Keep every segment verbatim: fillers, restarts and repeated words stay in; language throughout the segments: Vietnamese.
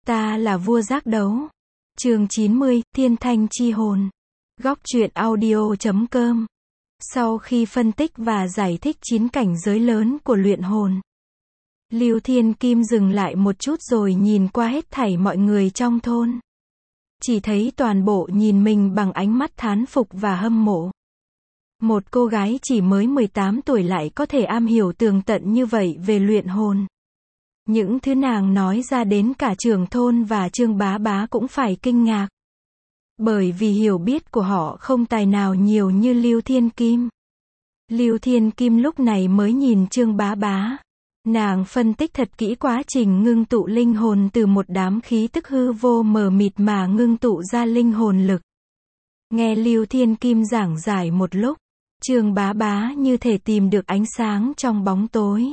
Ta là vua giác đấu. Chương chín mươi, Thiên Thanh Chi Hồn. Góc truyện audio chấm com. Sau khi phân tích và giải thích chín cảnh giới lớn của luyện hồn, Lưu Thiên Kim dừng lại một chút rồi nhìn qua hết thảy mọi người trong thôn. Chỉ thấy toàn bộ nhìn mình bằng ánh mắt thán phục và hâm mộ. Một cô gái chỉ mới mười tám tuổi lại có thể am hiểu tường tận như vậy về luyện hồn. Những thứ nàng nói ra đến cả trưởng thôn và Trương Bá Bá cũng phải kinh ngạc. Bởi vì hiểu biết của họ không tài nào nhiều như Lưu Thiên Kim. Lưu Thiên Kim lúc này mới nhìn Trương Bá Bá. Nàng phân tích thật kỹ quá trình ngưng tụ linh hồn từ một đám khí tức hư vô mờ mịt mà ngưng tụ ra linh hồn lực. Nghe Lưu Thiên Kim giảng giải một lúc, Trương Bá Bá như thể tìm được ánh sáng trong bóng tối.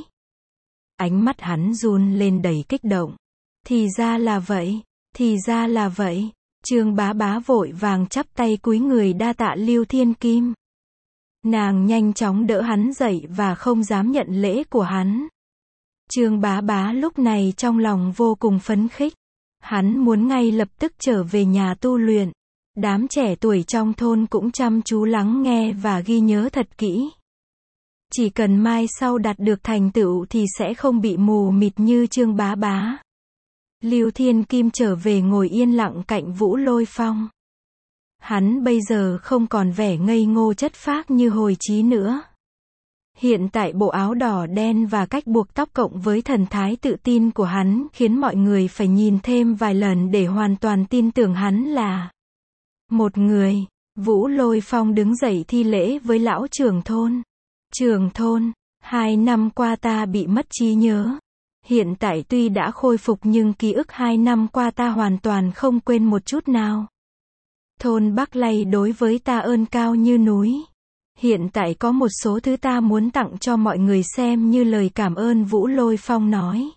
Ánh mắt hắn run lên đầy kích động. Thì ra là vậy, thì ra là vậy. Trương Bá Bá vội vàng chắp tay cúi người đa tạ Lưu Thiên Kim. Nàng nhanh chóng đỡ hắn dậy và không dám nhận lễ của hắn. Trương Bá Bá lúc này trong lòng vô cùng phấn khích. Hắn muốn ngay lập tức trở về nhà tu luyện. Đám trẻ tuổi trong thôn cũng chăm chú lắng nghe và ghi nhớ thật kỹ. Chỉ cần mai sau đạt được thành tựu thì sẽ không bị mù mịt như Trương Bá Bá. Lưu Thiên Kim trở về ngồi yên lặng cạnh Vũ Lôi Phong. Hắn bây giờ không còn vẻ ngây ngô chất phác như hồi trí nữa. Hiện tại bộ áo đỏ đen và cách buộc tóc cộng với thần thái tự tin của hắn khiến mọi người phải nhìn thêm vài lần để hoàn toàn tin tưởng hắn là một người. Vũ Lôi Phong đứng dậy thi lễ với lão trưởng thôn. Trưởng thôn, hai năm qua ta bị mất trí nhớ. Hiện tại tuy đã khôi phục nhưng ký ức hai năm qua ta hoàn toàn không quên một chút nào. Thôn Bắc Lay đối với ta ơn cao như núi. Hiện tại có một số thứ ta muốn tặng cho mọi người xem như lời cảm ơn, Vũ Lôi Phong nói.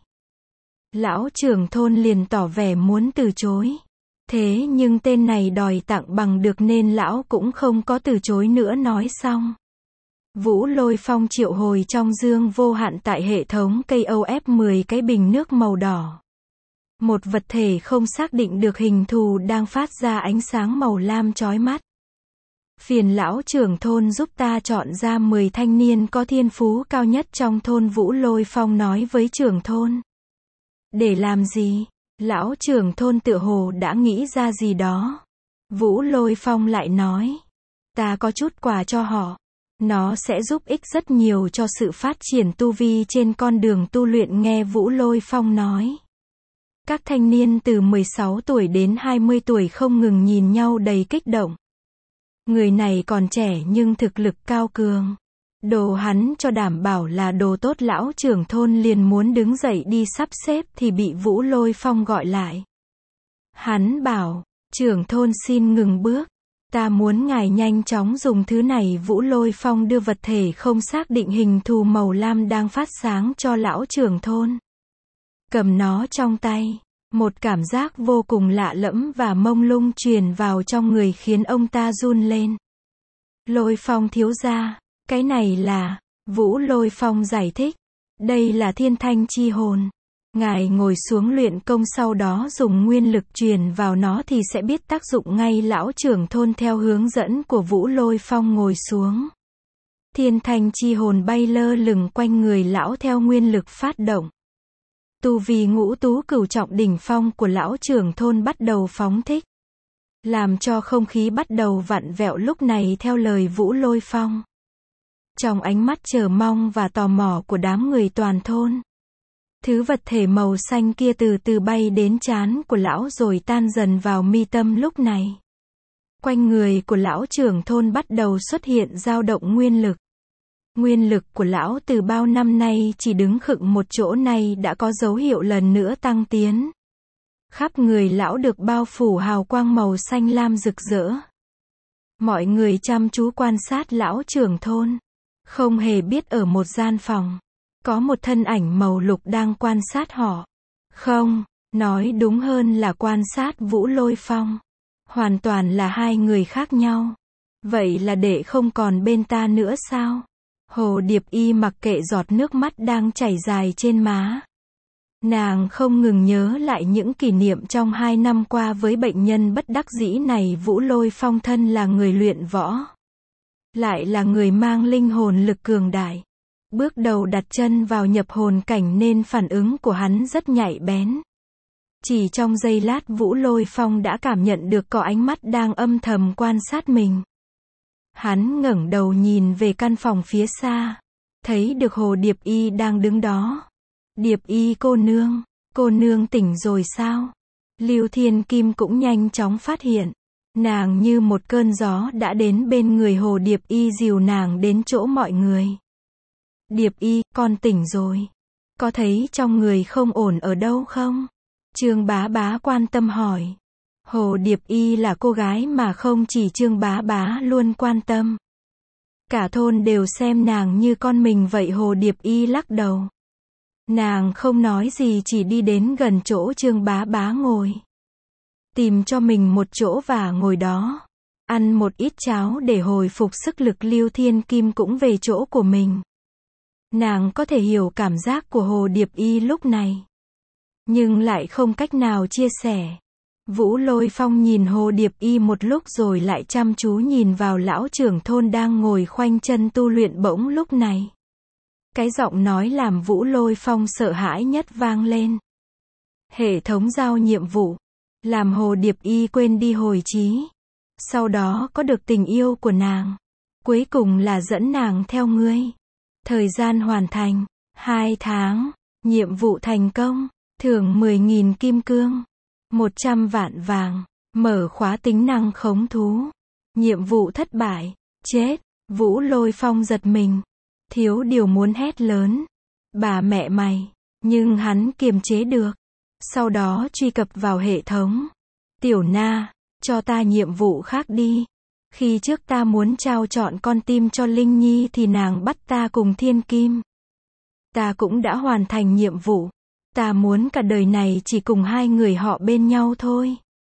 Lão trưởng thôn liền tỏ vẻ muốn từ chối. Thế nhưng tên này đòi tặng bằng được nên lão cũng không có từ chối nữa. Nói xong, Vũ Lôi Phong triệu hồi trong dương vô hạn tại hệ thống ca o ép mười cái bình nước màu đỏ. Một vật thể không xác định được hình thù đang phát ra ánh sáng màu lam chói mắt. Phiền lão trưởng thôn giúp ta chọn ra mười thanh niên có thiên phú cao nhất trong thôn, Vũ Lôi Phong nói với trưởng thôn. Để làm gì? Lão trưởng thôn tựa hồ đã nghĩ ra gì đó. Vũ Lôi Phong lại nói. Ta có chút quà cho họ. Nó sẽ giúp ích rất nhiều cho sự phát triển tu vi trên con đường tu luyện, nghe Vũ Lôi Phong nói. Các thanh niên từ mười sáu tuổi đến hai mươi tuổi không ngừng nhìn nhau đầy kích động. Người này còn trẻ nhưng thực lực cao cường. Đồ hắn cho đảm bảo là đồ tốt. Lão trưởng thôn liền muốn đứng dậy đi sắp xếp thì bị Vũ Lôi Phong gọi lại. Hắn bảo, trưởng thôn xin ngừng bước. Ta muốn ngài nhanh chóng dùng thứ này. Vũ Lôi Phong đưa vật thể không xác định hình thù màu lam đang phát sáng cho lão trưởng thôn. Cầm nó trong tay. Một cảm giác vô cùng lạ lẫm và mông lung truyền vào trong người khiến ông ta run lên. Lôi Phong thiếu gia, cái này là... Vũ Lôi Phong giải thích. Đây là Thiên Thanh Chi Hồn. Ngài ngồi xuống luyện công sau đó dùng nguyên lực truyền vào nó thì sẽ biết tác dụng ngay. Lão trưởng thôn theo hướng dẫn của Vũ Lôi Phong ngồi xuống. Thiên Thanh Chi Hồn bay lơ lửng quanh người lão theo nguyên lực phát động. Tu vi ngũ tú cửu trọng đỉnh phong của lão trưởng thôn bắt đầu phóng thích. Làm cho không khí bắt đầu vặn vẹo lúc này theo lời Vũ Lôi Phong. Trong ánh mắt chờ mong và tò mò của đám người toàn thôn, thứ vật thể màu xanh kia từ từ bay đến trán của lão rồi tan dần vào mi tâm lúc này. Quanh người của lão trưởng thôn bắt đầu xuất hiện dao động nguyên lực. Nguyên lực của lão từ bao năm nay chỉ đứng khựng một chỗ này đã có dấu hiệu lần nữa tăng tiến. Khắp người lão được bao phủ hào quang màu xanh lam rực rỡ. Mọi người chăm chú quan sát lão trưởng thôn. Không hề biết ở một gian phòng, có một thân ảnh màu lục đang quan sát họ. Không, nói đúng hơn là quan sát Vũ Lôi Phong. Hoàn toàn là hai người khác nhau. Vậy là đệ không còn bên ta nữa sao? Hồ Điệp Y mặc kệ giọt nước mắt đang chảy dài trên má. Nàng không ngừng nhớ lại những kỷ niệm trong hai năm qua với bệnh nhân bất đắc dĩ này. Vũ Lôi Phong thân là người luyện võ, lại là người mang linh hồn lực cường đại. Bước đầu đặt chân vào nhập hồn cảnh nên phản ứng của hắn rất nhạy bén. Chỉ trong giây lát Vũ Lôi Phong đã cảm nhận được có ánh mắt đang âm thầm quan sát mình. Hắn ngẩng đầu nhìn về căn phòng phía xa, thấy được Hồ Điệp Y đang đứng đó. Điệp Y cô nương, cô nương tỉnh rồi sao? Lưu Thiên Kim cũng nhanh chóng phát hiện. Nàng như một cơn gió đã đến bên người Hồ Điệp Y dìu nàng đến chỗ mọi người. Điệp Y, con tỉnh rồi. Có thấy trong người không ổn ở đâu không? Trương Bá Bá quan tâm hỏi. Hồ Điệp Y là cô gái mà không chỉ Trương Bá Bá luôn quan tâm. Cả thôn đều xem nàng như con mình vậy. Hồ Điệp Y lắc đầu. Nàng không nói gì, chỉ đi đến gần chỗ Trương Bá Bá ngồi. Tìm cho mình một chỗ và ngồi đó. Ăn một ít cháo để hồi phục sức lực. Lưu Thiên Kim cũng về chỗ của mình. Nàng có thể hiểu cảm giác của Hồ Điệp Y lúc này, nhưng lại không cách nào chia sẻ. Vũ Lôi Phong nhìn Hồ Điệp Y một lúc rồi lại chăm chú nhìn vào lão trưởng thôn đang ngồi khoanh chân tu luyện. Bỗng lúc này, cái giọng nói làm Vũ Lôi Phong sợ hãi nhất vang lên. Hệ thống giao nhiệm vụ, làm Hồ Điệp Y quên đi hồi trí. Sau đó có được tình yêu của nàng. Cuối cùng là dẫn nàng theo ngươi. Thời gian hoàn thành, hai tháng. Nhiệm vụ thành công, thưởng mười nghìn kim cương, một trăm vạn vàng, mở khóa tính năng khống thú. Nhiệm vụ thất bại, chết. Vũ Lôi Phong giật mình, thiếu điều muốn hét lớn. Bà mẹ mày, nhưng hắn kiềm chế được. Sau đó truy cập vào hệ thống. Tiểu Na, cho ta nhiệm vụ khác đi. Khi trước ta muốn trao chọn con tim cho Linh Nhi thì nàng bắt ta cùng Thiên Kim. Ta cũng đã hoàn thành nhiệm vụ. Ta muốn cả đời này chỉ cùng hai người họ bên nhau thôi.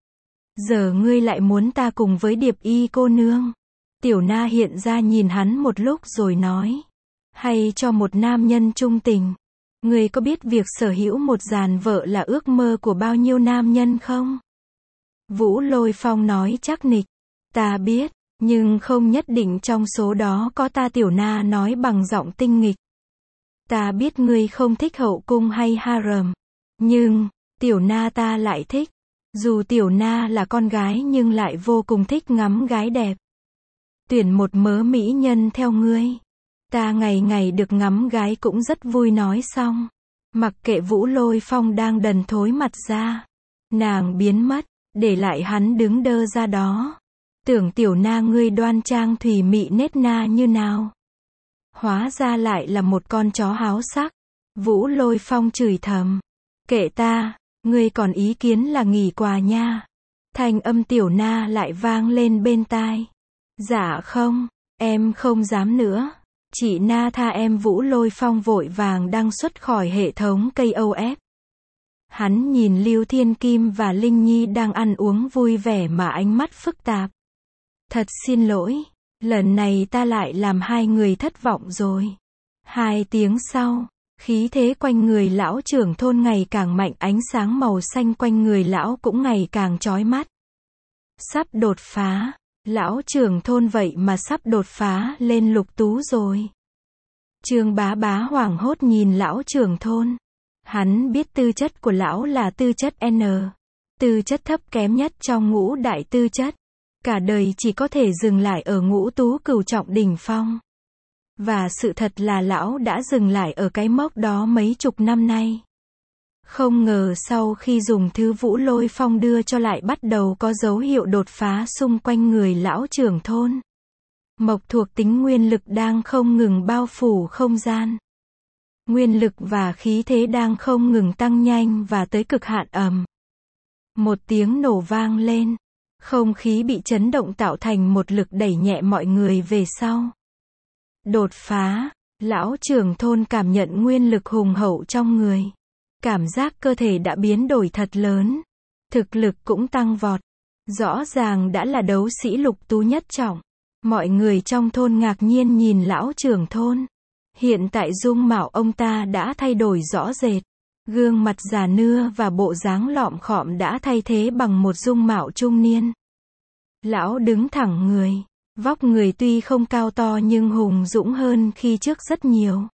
Giờ ngươi lại muốn ta cùng với Điệp Y cô nương. Tiểu Na hiện ra nhìn hắn một lúc rồi nói. Hay cho một nam nhân trung tình. Ngươi có biết việc sở hữu một dàn vợ là ước mơ của bao nhiêu nam nhân không? Vũ Lôi Phong nói chắc nịch. Ta biết, nhưng không nhất định trong số đó có ta. Tiểu Na nói bằng giọng tinh nghịch. Ta biết ngươi không thích hậu cung hay harem. Nhưng, Tiểu Na ta lại thích. Dù Tiểu Na là con gái nhưng lại vô cùng thích ngắm gái đẹp. Tuyển một mớ mỹ nhân theo ngươi. Ta ngày ngày được ngắm gái cũng rất vui. Nói xong, mặc kệ Vũ Lôi Phong đang đần thối mặt ra, nàng biến mất, để lại hắn đứng đơ ra đó. Tưởng Tiểu Na ngươi đoan trang thùy mị nết na như nào, hóa ra lại là một con chó háo sắc. Vũ Lôi Phong chửi thầm. Kệ ta, ngươi còn ý kiến là nghỉ quà nha. Thanh âm Tiểu Na lại vang lên bên tai. Dạ không, em không dám nữa. Chị Na tha em. Vũ Lôi Phong vội vàng đăng xuất khỏi hệ thống ca o ép. Hắn nhìn Lưu Thiên Kim và Linh Nhi đang ăn uống vui vẻ mà ánh mắt phức tạp. Thật xin lỗi, lần này ta lại làm hai người thất vọng rồi. Hai tiếng sau, khí thế quanh người lão trưởng thôn ngày càng mạnh, ánh sáng màu xanh quanh người lão cũng ngày càng chói mắt. Sắp đột phá, lão trưởng thôn vậy mà sắp đột phá lên lục tú rồi. Trương Bá Bá hoảng hốt nhìn lão trưởng thôn. Hắn biết tư chất của lão là tư chất N, tư chất thấp kém nhất trong ngũ đại tư chất. Cả đời chỉ có thể dừng lại ở ngũ tú cửu trọng đỉnh phong. Và sự thật là lão đã dừng lại ở cái mốc đó mấy chục năm nay. Không ngờ sau khi dùng thứ Vũ Lôi Phong đưa cho lại bắt đầu có dấu hiệu đột phá xung quanh người lão trưởng thôn. Mộc thuộc tính nguyên lực đang không ngừng bao phủ không gian. Nguyên lực và khí thế đang không ngừng tăng nhanh và tới cực hạn. Ầm. Một tiếng nổ vang lên. Không khí bị chấn động tạo thành một lực đẩy nhẹ mọi người về sau. Đột phá, lão trưởng thôn cảm nhận nguyên lực hùng hậu trong người. Cảm giác cơ thể đã biến đổi thật lớn. Thực lực cũng tăng vọt. Rõ ràng đã là đấu sĩ lục tú nhất trọng. Mọi người trong thôn ngạc nhiên nhìn lão trưởng thôn. Hiện tại dung mạo ông ta đã thay đổi rõ rệt. Gương mặt già nua và bộ dáng lọm khọm đã thay thế bằng một dung mạo trung niên. Lão đứng thẳng người. Vóc người tuy không cao to nhưng hùng dũng hơn khi trước rất nhiều.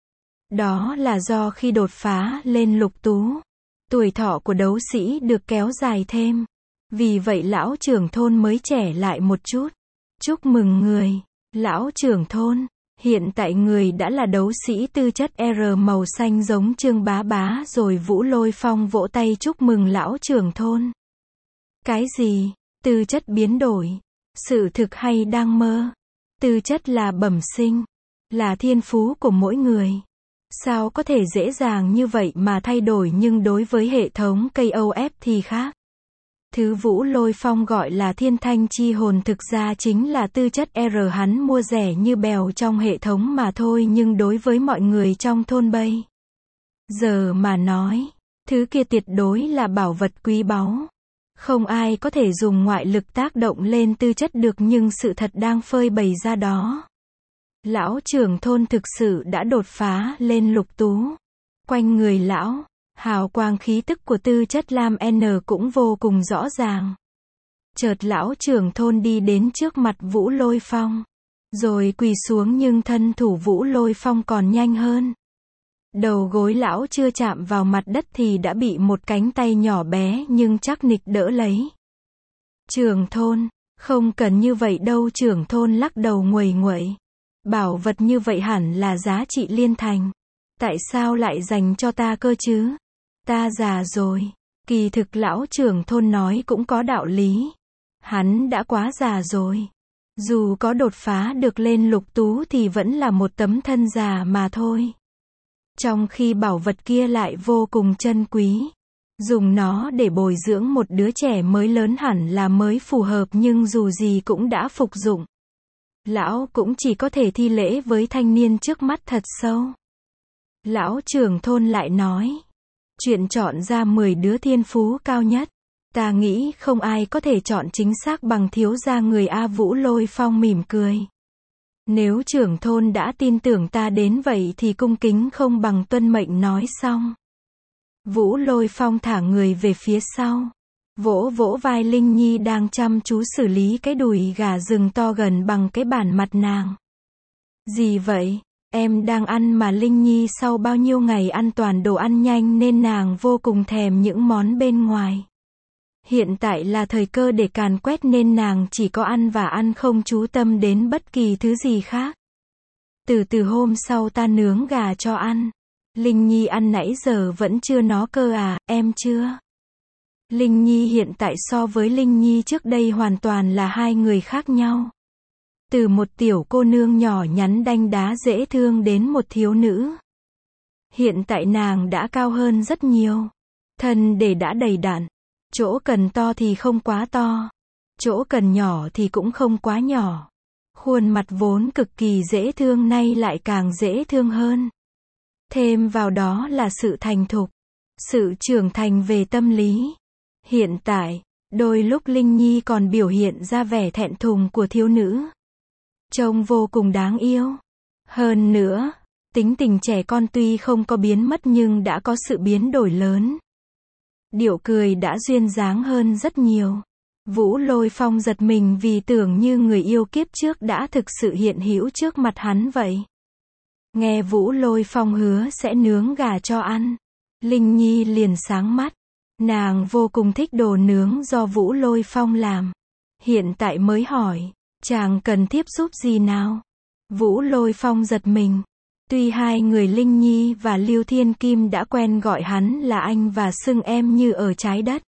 Đó là do khi đột phá lên lục tú, tuổi thọ của đấu sĩ được kéo dài thêm. Vì vậy lão trưởng thôn mới trẻ lại một chút. Chúc mừng người, lão trưởng thôn. Hiện tại người đã là đấu sĩ tư chất R màu xanh giống Trương Bá Bá rồi. Vũ Lôi Phong vỗ tay chúc mừng lão trưởng thôn. Cái gì? Tư chất biến đổi? Sự thực hay đang mơ? Tư chất là bẩm sinh, là thiên phú của mỗi người. Sao có thể dễ dàng như vậy mà thay đổi, nhưng đối với hệ thống K O F thì khác. Thứ Vũ Lôi Phong gọi là thiên thanh chi hồn thực ra chính là tư chất R hắn mua rẻ như bèo trong hệ thống mà thôi, nhưng đối với mọi người trong thôn bây giờ mà nói, thứ kia tuyệt đối là bảo vật quý báu. Không ai có thể dùng ngoại lực tác động lên tư chất được, nhưng sự thật đang phơi bày ra đó. Lão trưởng thôn thực sự đã đột phá lên lục tú. Quanh người lão, hào quang khí tức của tư chất Lam N cũng vô cùng rõ ràng. Chợt lão trưởng thôn đi đến trước mặt Vũ Lôi Phong, rồi quỳ xuống, nhưng thân thủ Vũ Lôi Phong còn nhanh hơn. Đầu gối lão chưa chạm vào mặt đất thì đã bị một cánh tay nhỏ bé nhưng chắc nịch đỡ lấy. Trưởng thôn, không cần như vậy đâu. Trưởng thôn lắc đầu nguầy nguậy. Bảo vật như vậy hẳn là giá trị liên thành. Tại sao lại dành cho ta cơ chứ? Ta già rồi. Kỳ thực lão trưởng thôn nói cũng có đạo lý. Hắn đã quá già rồi. Dù có đột phá được lên lục tú thì vẫn là một tấm thân già mà thôi. Trong khi bảo vật kia lại vô cùng chân quý. Dùng nó để bồi dưỡng một đứa trẻ mới lớn hẳn là mới phù hợp, nhưng dù gì cũng đã phục dụng. Lão cũng chỉ có thể thi lễ với thanh niên trước mắt thật sâu. Lão trưởng thôn lại nói, chuyện chọn ra mười đứa thiên phú cao nhất, ta nghĩ không ai có thể chọn chính xác bằng thiếu gia người. A Vũ Lôi Phong mỉm cười. Nếu trưởng thôn đã tin tưởng ta đến vậy thì cung kính không bằng tuân mệnh. Nói xong, Vũ Lôi Phong thả người về phía sau, vỗ vỗ vai Linh Nhi đang chăm chú xử lý cái đùi gà rừng to gần bằng cái bản mặt nàng. Gì vậy? Em đang ăn mà. Linh Nhi sau bao nhiêu ngày ăn toàn đồ ăn nhanh nên nàng vô cùng thèm những món bên ngoài. Hiện tại là thời cơ để càn quét nên nàng chỉ có ăn và ăn, không chú tâm đến bất kỳ thứ gì khác. Từ từ hôm sau ta nướng gà cho ăn. Linh Nhi ăn nãy giờ vẫn chưa nó cơ à? Em chưa. Linh Nhi hiện tại so với Linh Nhi trước đây hoàn toàn là hai người khác nhau. Từ một tiểu cô nương nhỏ nhắn đanh đá dễ thương đến một thiếu nữ. Hiện tại nàng đã cao hơn rất nhiều. Thân để đã đầy đặn. Chỗ cần to thì không quá to. Chỗ cần nhỏ thì cũng không quá nhỏ. Khuôn mặt vốn cực kỳ dễ thương nay lại càng dễ thương hơn. Thêm vào đó là sự thành thục. Sự trưởng thành về tâm lý. Hiện tại, đôi lúc Linh Nhi còn biểu hiện ra vẻ thẹn thùng của thiếu nữ. Trông vô cùng đáng yêu. Hơn nữa, tính tình trẻ con tuy không có biến mất nhưng đã có sự biến đổi lớn. Điệu cười đã duyên dáng hơn rất nhiều. Vũ Lôi Phong giật mình vì tưởng như người yêu kiếp trước đã thực sự hiện hữu trước mặt hắn vậy. Nghe Vũ Lôi Phong hứa sẽ nướng gà cho ăn, Linh Nhi liền sáng mắt. Nàng vô cùng thích đồ nướng do Vũ Lôi Phong làm. Hiện tại mới hỏi, chàng cần thiếp giúp gì nào? Vũ Lôi Phong giật mình. Tuy hai người Linh Nhi và Lưu Thiên Kim đã quen gọi hắn là anh và xưng em như ở trái đất.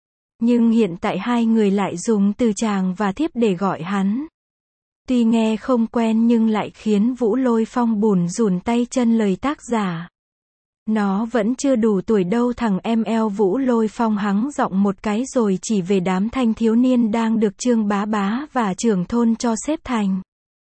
Nhưng hiện tại hai người lại dùng từ chàng và thiếp để gọi hắn. Tuy nghe không quen nhưng lại khiến Vũ Lôi Phong bủn rủn tay chân lời tác giả. Nó vẫn chưa đủ tuổi đâu thằng em. Eo Vũ Lôi Phong hắng giọng một cái rồi chỉ về đám thanh thiếu niên đang được Trương Bá Bá và trưởng thôn cho xếp thành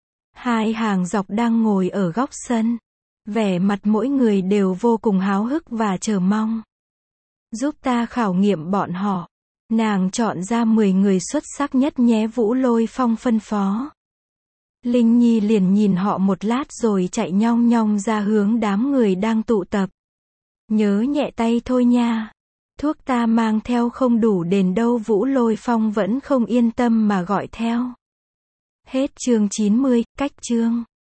hai hàng dọc đang ngồi ở góc sân. Vẻ mặt mỗi người đều vô cùng háo hức và chờ mong. Giúp ta khảo nghiệm bọn họ. Nàng chọn ra mười người xuất sắc nhất nhé, Vũ Lôi Phong phân phó. Linh Nhi liền nhìn họ một lát rồi chạy nhong nhong ra hướng đám người đang tụ tập. Nhớ nhẹ tay thôi nha. Thuốc ta mang theo không đủ đền đâu, Vũ Lôi Phong vẫn không yên tâm mà gọi theo. Hết chương chín mươi, cách chương.